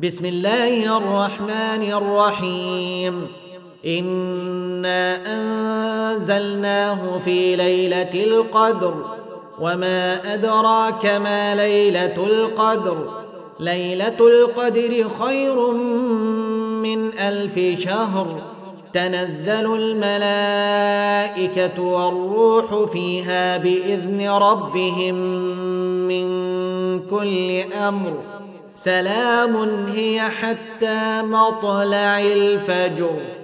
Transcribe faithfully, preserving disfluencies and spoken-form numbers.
بسم الله الرحمن الرحيم. إنا أنزلناه في ليلة القدر وما أدراك ما ليلة القدر ليلة القدر خير من ألف شهر تنزل الملائكة والروح فيها بإذن ربهم من كل أمر سلام هي حتى مطلع الفجر.